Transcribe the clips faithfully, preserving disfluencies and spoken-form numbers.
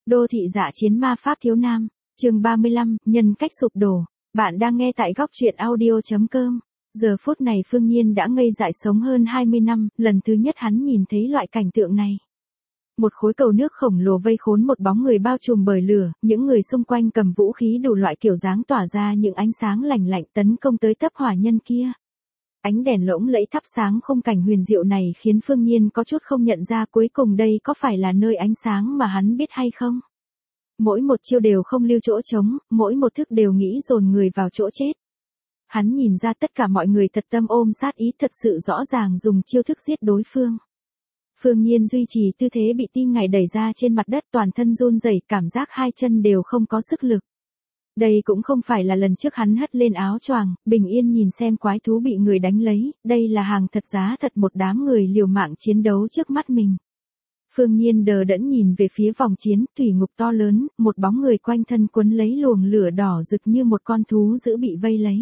Đô thị dạ chiến ma pháp thiếu nam, chương ba mươi lăm, nhân cách sụp đổ. Bạn đang nghe tại góc truyện audio.com. Giờ phút này Phương Nhiên đã ngây dại sống hơn hai mươi năm, lần thứ nhất hắn nhìn thấy loại cảnh tượng này. Một khối cầu nước khổng lồ vây khốn một bóng người bao trùm bởi lửa, những người xung quanh cầm vũ khí đủ loại kiểu dáng tỏa ra những ánh sáng lạnh lạnh tấn công tới tấp hỏa nhân kia. Ánh đèn lỗng lẫy thắp sáng khung cảnh huyền diệu này khiến Phương Nhiên có chút không nhận ra cuối cùng đây có phải là nơi ánh sáng mà hắn biết hay không. Mỗi một chiêu đều không lưu chỗ trống, mỗi một thức đều nghĩ dồn người vào chỗ chết. Hắn nhìn ra tất cả mọi người thật tâm ôm sát ý thật sự rõ ràng dùng chiêu thức giết đối phương. Phương Nhiên duy trì tư thế bị Ti Ngải đẩy ra trên mặt đất toàn thân run rẩy, cảm giác hai chân đều không có sức lực. Đây cũng không phải là lần trước hắn hất lên áo choàng, bình yên nhìn xem quái thú bị người đánh lấy, đây là hàng thật giá thật một đám người liều mạng chiến đấu trước mắt mình. Phương Nhiên đờ đẫn nhìn về phía vòng chiến, thủy ngục to lớn, một bóng người quanh thân quấn lấy luồng lửa đỏ rực như một con thú dữ bị vây lấy.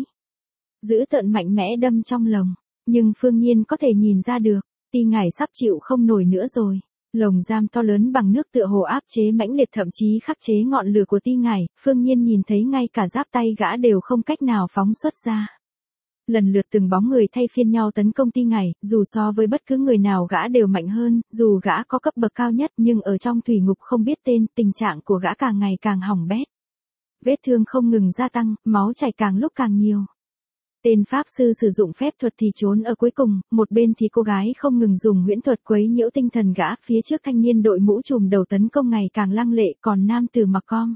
Dữ tợn mạnh mẽ đâm trong lồng, nhưng Phương Nhiên có thể nhìn ra được, Ti Ngải sắp chịu không nổi nữa rồi. Lồng giam to lớn bằng nước tựa hồ áp chế mãnh liệt thậm chí khắc chế ngọn lửa của Ti Ngải, Phương Nhiên nhìn thấy ngay cả giáp tay gã đều không cách nào phóng xuất ra. Lần lượt từng bóng người thay phiên nhau tấn công Ti Ngải, dù so với bất cứ người nào gã đều mạnh hơn, dù gã có cấp bậc cao nhất nhưng ở trong thủy ngục không biết tên, tình trạng của gã càng ngày càng hỏng bét. Vết thương không ngừng gia tăng, máu chảy càng lúc càng nhiều. Tên pháp sư sử dụng phép thuật thì trốn ở cuối cùng, một bên thì cô gái không ngừng dùng huyễn thuật quấy nhiễu tinh thần gã, phía trước thanh niên đội mũ trùm đầu tấn công ngày càng lăng lệ, còn nam tử mặc com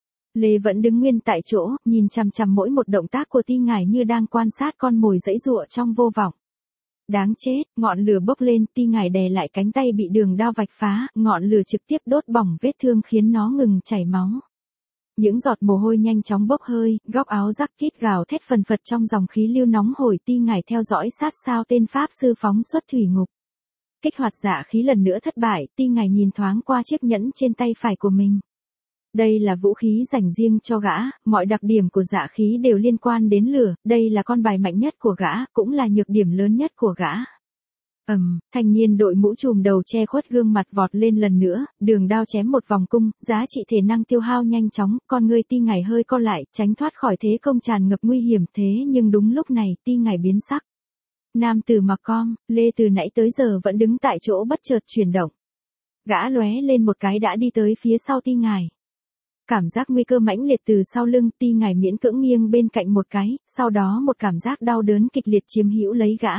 Lê vẫn đứng nguyên tại chỗ, nhìn chằm chằm mỗi một động tác của Ti Ngải như đang quan sát con mồi giãy giụa trong vô vọng. Đáng chết, ngọn lửa bốc lên, Ti Ngải đè lại cánh tay bị đường đao vạch phá, ngọn lửa trực tiếp đốt bỏng vết thương khiến nó ngừng chảy máu. Những giọt mồ hôi nhanh chóng bốc hơi, góc áo rắc kít gào thét phần phật trong dòng khí lưu nóng hổi. Ti Ngải theo dõi sát sao tên pháp sư phóng xuất thủy ngục. Kích hoạt dạ khí lần nữa thất bại, Ti Ngải nhìn thoáng qua chiếc nhẫn trên tay phải của mình. Đây là vũ khí dành riêng cho gã, mọi đặc điểm của dạ khí đều liên quan đến lửa, đây là con bài mạnh nhất của gã, cũng là nhược điểm lớn nhất của gã. Ầm, um, thanh niên đội mũ trùm đầu che khuất gương mặt vọt lên lần nữa, đường đao chém một vòng cung, giá trị thể năng tiêu hao nhanh chóng, con người Ti Ngải hơi co lại, tránh thoát khỏi thế công tràn ngập nguy hiểm thế nhưng đúng lúc này Ti Ngải biến sắc. Nam tử mặc com Lê từ nãy tới giờ vẫn đứng tại chỗ bất chợt chuyển động. Gã lóe lên một cái đã đi tới phía sau Ti Ngải. Cảm giác nguy cơ mãnh liệt từ sau lưng, Ti Ngải miễn cưỡng nghiêng bên cạnh một cái, sau đó một cảm giác đau đớn kịch liệt chiếm hữu lấy gã.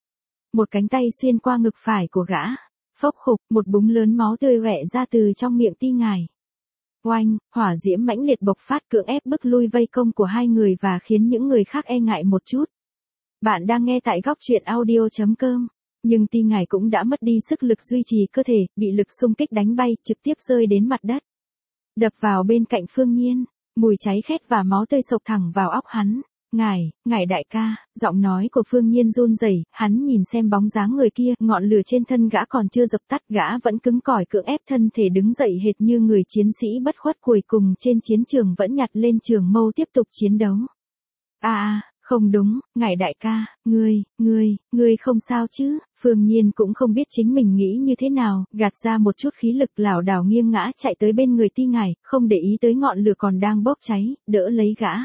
Một cánh tay xuyên qua ngực phải của gã, phốc khục, một búng lớn máu tươi hoẹ ra từ trong miệng Ti Ngải. Oanh, hỏa diễm mãnh liệt bộc phát cưỡng ép bức lui vây công của hai người và khiến những người khác e ngại một chút. Bạn đang nghe tại góc truyện audio.com, nhưng Ti Ngải cũng đã mất đi sức lực duy trì cơ thể, bị lực xung kích đánh bay, trực tiếp rơi đến mặt đất. Đập vào bên cạnh Phương Nhiên, mùi cháy khét và máu tươi sộc thẳng vào óc hắn. Ngài, ngài đại ca, giọng nói của Phương Nhiên run rẩy, hắn nhìn xem bóng dáng người kia, ngọn lửa trên thân gã còn chưa dập tắt, gã vẫn cứng cỏi cưỡng ép thân thể đứng dậy hệt như người chiến sĩ bất khuất cuối cùng trên chiến trường vẫn nhặt lên trường mâu tiếp tục chiến đấu. À à, không đúng, ngài đại ca, ngươi, ngươi, ngươi không sao chứ? Phương Nhiên cũng không biết chính mình nghĩ như thế nào, gạt ra một chút khí lực lảo đảo nghiêng ngã chạy tới bên người Ti Ngải, không để ý tới ngọn lửa còn đang bốc cháy, đỡ lấy gã.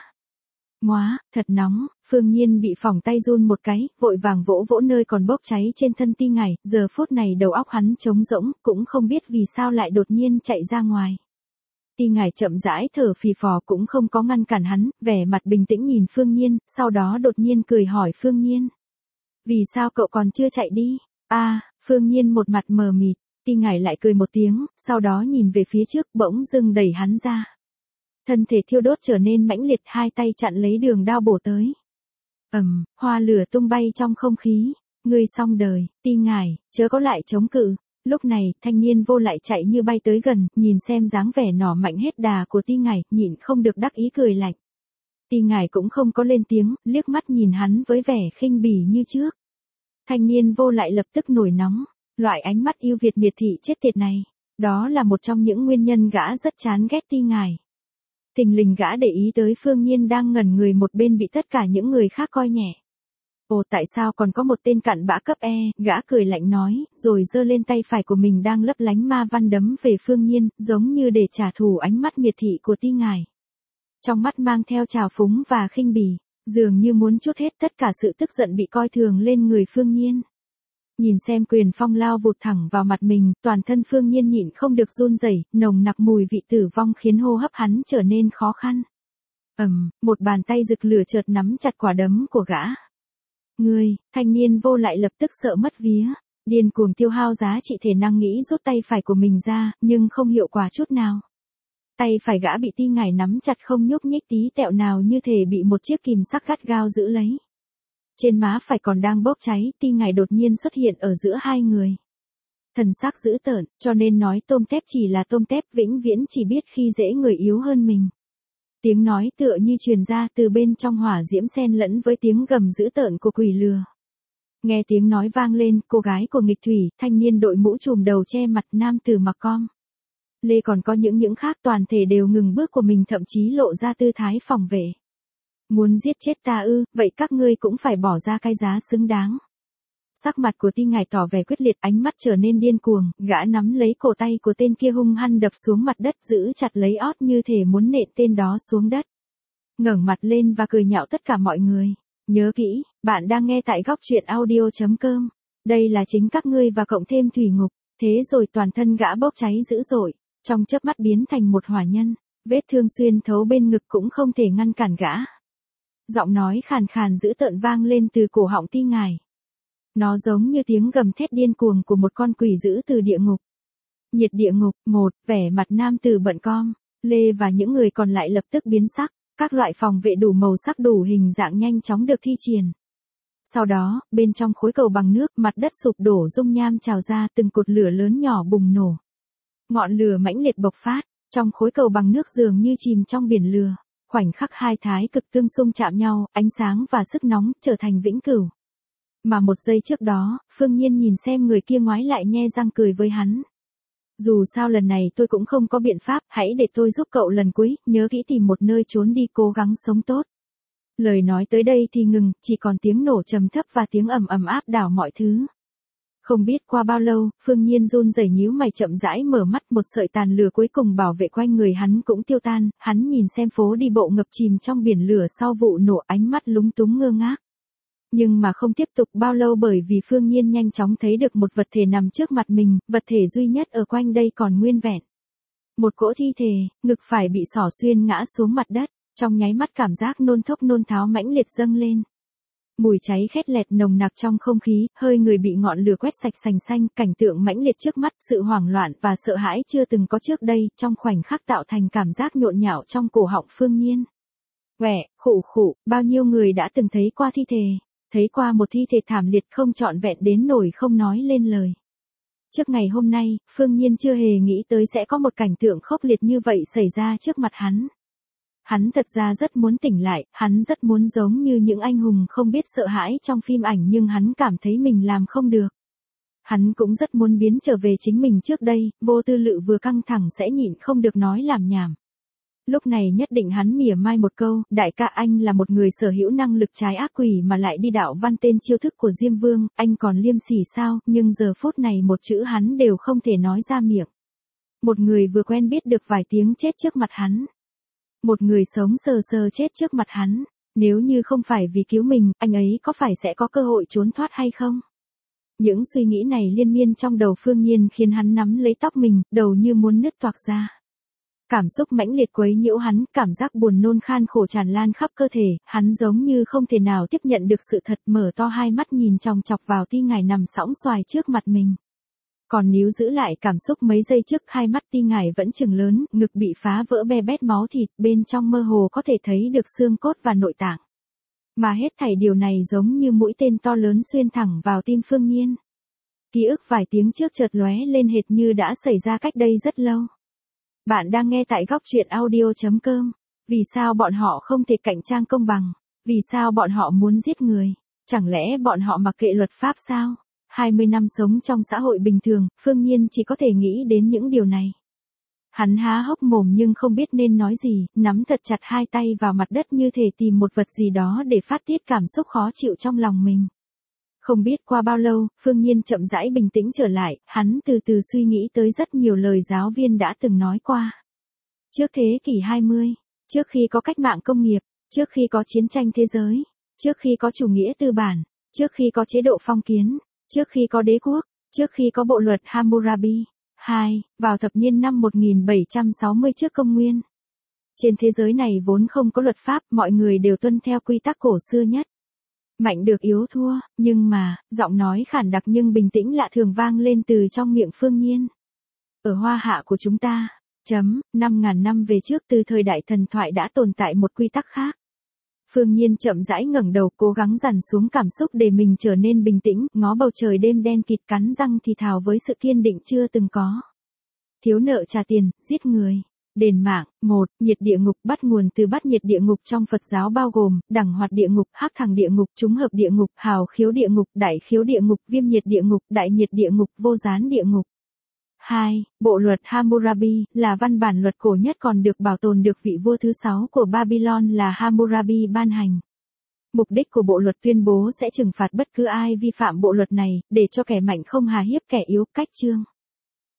Móa, thật nóng, Phương Nhiên bị phỏng tay run một cái, vội vàng vỗ vỗ nơi còn bốc cháy trên thân Ti Ngải, giờ phút này đầu óc hắn trống rỗng, cũng không biết vì sao lại đột nhiên chạy ra ngoài. Ti Ngải chậm rãi thở phì phò cũng không có ngăn cản hắn, vẻ mặt bình tĩnh nhìn Phương Nhiên, sau đó đột nhiên cười hỏi Phương Nhiên. Vì sao cậu còn chưa chạy đi? A, à, Phương Nhiên một mặt mờ mịt, Ti Ngải lại cười một tiếng, sau đó nhìn về phía trước bỗng dưng đẩy hắn ra. Thân thể thiêu đốt trở nên mãnh liệt, hai tay chặn lấy đường đao bổ tới. Ầm, um, hoa lửa tung bay trong không khí. Ngươi xong đời, Ti Ngải, chớ có lại chống cự. Lúc này, thanh niên vô lại chạy như bay tới gần, nhìn xem dáng vẻ nỏ mạnh hết đà của Ti Ngải, nhịn không được đắc ý cười lạnh. Ti Ngải cũng không có lên tiếng, liếc mắt nhìn hắn với vẻ khinh bỉ như trước. Thanh niên vô lại lập tức nổi nóng, loại ánh mắt yêu Việt miệt thị chết tiệt này, đó là một trong những nguyên nhân gã rất chán ghét Ti Ngải. Thình lình gã để ý tới Phương Nhiên đang ngẩn người một bên bị tất cả những người khác coi nhẹ. Ồ, tại sao còn có một tên cặn bã cấp E, gã cười lạnh nói, rồi giơ lên tay phải của mình đang lấp lánh ma văn đấm về Phương Nhiên, giống như để trả thù ánh mắt miệt thị của Ti Ngải. Trong mắt mang theo trào phúng và khinh bỉ, dường như muốn trút hết tất cả sự tức giận bị coi thường lên người Phương Nhiên. Nhìn xem quyền phong lao vụt thẳng vào mặt mình, toàn thân Phương Nhiên nhịn không được run rẩy, nồng nặc mùi vị tử vong khiến hô hấp hắn trở nên khó khăn. Ầm, một bàn tay rực lửa chợt nắm chặt quả đấm của gã. Ngươi, thanh niên vô lại lập tức sợ mất vía, điên cuồng tiêu hao giá trị thể năng nghĩ rút tay phải của mình ra, nhưng không hiệu quả chút nào. Tay phải gã bị Ti Ngải nắm chặt không nhúc nhích tí tẹo nào, như thể bị một chiếc kìm sắc gắt gao giữ lấy. Trên má phải còn đang bốc cháy, Ti Ngải đột nhiên xuất hiện ở giữa hai người. Thần sắc dữ tợn, cho nên nói tôm tép chỉ là tôm tép, vĩnh viễn chỉ biết khi dễ người yếu hơn mình. Tiếng nói tựa như truyền ra từ bên trong hỏa diễm xen lẫn với tiếng gầm dữ tợn của quỷ lừa. Nghe tiếng nói vang lên, cô gái của nghịch thủy, thanh niên đội mũ trùm đầu che mặt, nam tử mặc com lê còn có những những khác toàn thể đều ngừng bước của mình, thậm chí lộ ra tư thái phòng vệ. Muốn giết chết ta ư, vậy các ngươi cũng phải bỏ ra cái giá xứng đáng. Sắc mặt của Ti Ngải tỏ vẻ quyết liệt, ánh mắt trở nên điên cuồng, gã nắm lấy cổ tay của tên kia hung hăng đập xuống mặt đất, giữ chặt lấy ót như thể muốn nện tên đó xuống đất. Ngẩng mặt lên và cười nhạo tất cả mọi người. Nhớ kỹ, bạn đang nghe tại góc truyện audio chấm com. Đây là chính các ngươi và cộng thêm thủy ngục. Thế rồi toàn thân gã bốc cháy dữ dội, trong chớp mắt biến thành một hỏa nhân, vết thương xuyên thấu bên ngực cũng không thể ngăn cản gã. Giọng nói khàn khàn dữ tợn vang lên từ cổ họng Ti Ngải. Nó giống như tiếng gầm thét điên cuồng của một con quỷ dữ từ địa ngục. Nhiệt địa ngục, một, vẻ mặt nam tử bận com lê và những người còn lại lập tức biến sắc, các loại phòng vệ đủ màu sắc đủ hình dạng nhanh chóng được thi triển. Sau đó, bên trong khối cầu bằng nước, mặt đất sụp đổ, dung nham trào ra, từng cột lửa lớn nhỏ bùng nổ. Ngọn lửa mãnh liệt bộc phát, trong khối cầu bằng nước dường như chìm trong biển lửa. Khoảnh khắc hai thái cực tương xung chạm nhau, ánh sáng và sức nóng trở thành vĩnh cửu. Mà một giây trước đó, Phương Nhiên nhìn xem người kia ngoái lại nhe răng cười với hắn. Dù sao lần này tôi cũng không có biện pháp, hãy để tôi giúp cậu lần cuối, nhớ kỹ tìm một nơi trốn đi, cố gắng sống tốt. Lời nói tới đây thì ngừng, chỉ còn tiếng nổ trầm thấp và tiếng ầm ầm áp đảo mọi thứ. Không biết qua bao lâu, Phương Nhiên run rẩy nhíu mày chậm rãi mở mắt, một sợi tàn lửa cuối cùng bảo vệ quanh người hắn cũng tiêu tan, hắn nhìn xem phố đi bộ ngập chìm trong biển lửa sau vụ nổ, ánh mắt lúng túng ngơ ngác. Nhưng mà không tiếp tục bao lâu, bởi vì Phương Nhiên nhanh chóng thấy được một vật thể nằm trước mặt mình, vật thể duy nhất ở quanh đây còn nguyên vẹn. Một cỗ thi thể, ngực phải bị xỏ xuyên ngã xuống mặt đất, trong nháy mắt cảm giác nôn thốc nôn tháo mãnh liệt dâng lên. Mùi cháy khét lẹt nồng nặc trong không khí, hơi người bị ngọn lửa quét sạch sành xanh, cảnh tượng mãnh liệt trước mắt, sự hoảng loạn và sợ hãi chưa từng có trước đây, trong khoảnh khắc tạo thành cảm giác nhộn nhạo trong cổ họng Phương Nhiên. Quẻ, khụ khụ, bao nhiêu người đã từng thấy qua thi thể, thấy qua một thi thể thảm liệt không trọn vẹn đến nổi không nói lên lời. Trước ngày hôm nay, Phương Nhiên chưa hề nghĩ tới sẽ có một cảnh tượng khốc liệt như vậy xảy ra trước mặt hắn. Hắn thật ra rất muốn tỉnh lại, hắn rất muốn giống như những anh hùng không biết sợ hãi trong phim ảnh, nhưng hắn cảm thấy mình làm không được. Hắn cũng rất muốn biến trở về chính mình trước đây, vô tư lự vừa căng thẳng sẽ nhịn không được nói làm nhảm. Lúc này nhất định hắn mỉa mai một câu, đại ca anh là một người sở hữu năng lực trái ác quỷ mà lại đi đạo văn tên chiêu thức của Diêm Vương, anh còn liêm sỉ sao, nhưng giờ phút này một chữ hắn đều không thể nói ra miệng. Một người vừa quen biết được vài tiếng chết trước mặt hắn. Một người sống sờ sờ chết trước mặt hắn, nếu như không phải vì cứu mình, anh ấy có phải sẽ có cơ hội trốn thoát hay không? Những suy nghĩ này liên miên trong đầu Phương Nhiên khiến hắn nắm lấy tóc mình, đầu như muốn nứt toạc ra. Cảm xúc mãnh liệt quấy nhiễu hắn, cảm giác buồn nôn khan khổ tràn lan khắp cơ thể, hắn giống như không thể nào tiếp nhận được sự thật, mở to hai mắt nhìn chòng chọc vào Ti Ngải nằm sõng xoài trước mặt mình. Còn níu giữ lại cảm xúc mấy giây trước, hai mắt Ti Ngải vẫn trừng lớn, ngực bị phá vỡ be bét máu thịt, bên trong mơ hồ có thể thấy được xương cốt và nội tạng. Mà hết thảy điều này giống như mũi tên to lớn xuyên thẳng vào tim Phương Nhiên. Ký ức vài tiếng trước chợt lóe lên hệt như đã xảy ra cách đây rất lâu. Bạn đang nghe tại góc truyện audio chấm com. Vì sao bọn họ không thể cạnh tranh công bằng? Vì sao bọn họ muốn giết người? Chẳng lẽ bọn họ mặc kệ luật pháp sao? hai mươi năm sống trong xã hội bình thường, Phương Nhiên chỉ có thể nghĩ đến những điều này. Hắn há hốc mồm nhưng không biết nên nói gì, nắm thật chặt hai tay vào mặt đất như thể tìm một vật gì đó để phát tiết cảm xúc khó chịu trong lòng mình. Không biết qua bao lâu, Phương Nhiên chậm rãi bình tĩnh trở lại, hắn từ từ suy nghĩ tới rất nhiều lời giáo viên đã từng nói qua. Trước thế kỷ hai mươi, trước khi có cách mạng công nghiệp, trước khi có chiến tranh thế giới, trước khi có chủ nghĩa tư bản, trước khi có chế độ phong kiến, trước khi có đế quốc, trước khi có bộ luật Hammurabi. Hai, vào thập niên năm một nghìn bảy trăm sáu mươi trước công nguyên. Trên thế giới này vốn không có luật pháp, mọi người đều tuân theo quy tắc cổ xưa nhất. Mạnh được yếu thua, nhưng mà, giọng nói khản đặc nhưng bình tĩnh lạ thường vang lên từ trong miệng Phương Nhiên. Ở Hoa Hạ của chúng ta, chấm, năm ngàn năm về trước từ thời đại thần thoại đã tồn tại một quy tắc khác. Phương Nhiên chậm rãi ngẩng đầu cố gắng dằn xuống cảm xúc để mình trở nên bình tĩnh, ngó bầu trời đêm đen kịt cắn răng thì thào với sự kiên định chưa từng có. Thiếu nợ trả tiền, giết người. Đền mạng, một, nhiệt địa ngục bắt nguồn từ bắt nhiệt địa ngục trong Phật giáo bao gồm, đẳng hoạt địa ngục, hắc thẳng địa ngục, trúng hợp địa ngục, hào khiếu địa ngục, đại khiếu địa ngục, viêm nhiệt địa ngục, đại nhiệt địa ngục, vô gián địa ngục. Hai, bộ luật Hammurabi, là văn bản luật cổ nhất còn được bảo tồn được vị vua thứ sáu của Babylon là Hammurabi ban hành. Mục đích của bộ luật tuyên bố sẽ trừng phạt bất cứ ai vi phạm bộ luật này, để cho kẻ mạnh không hà hiếp kẻ yếu, cách chương.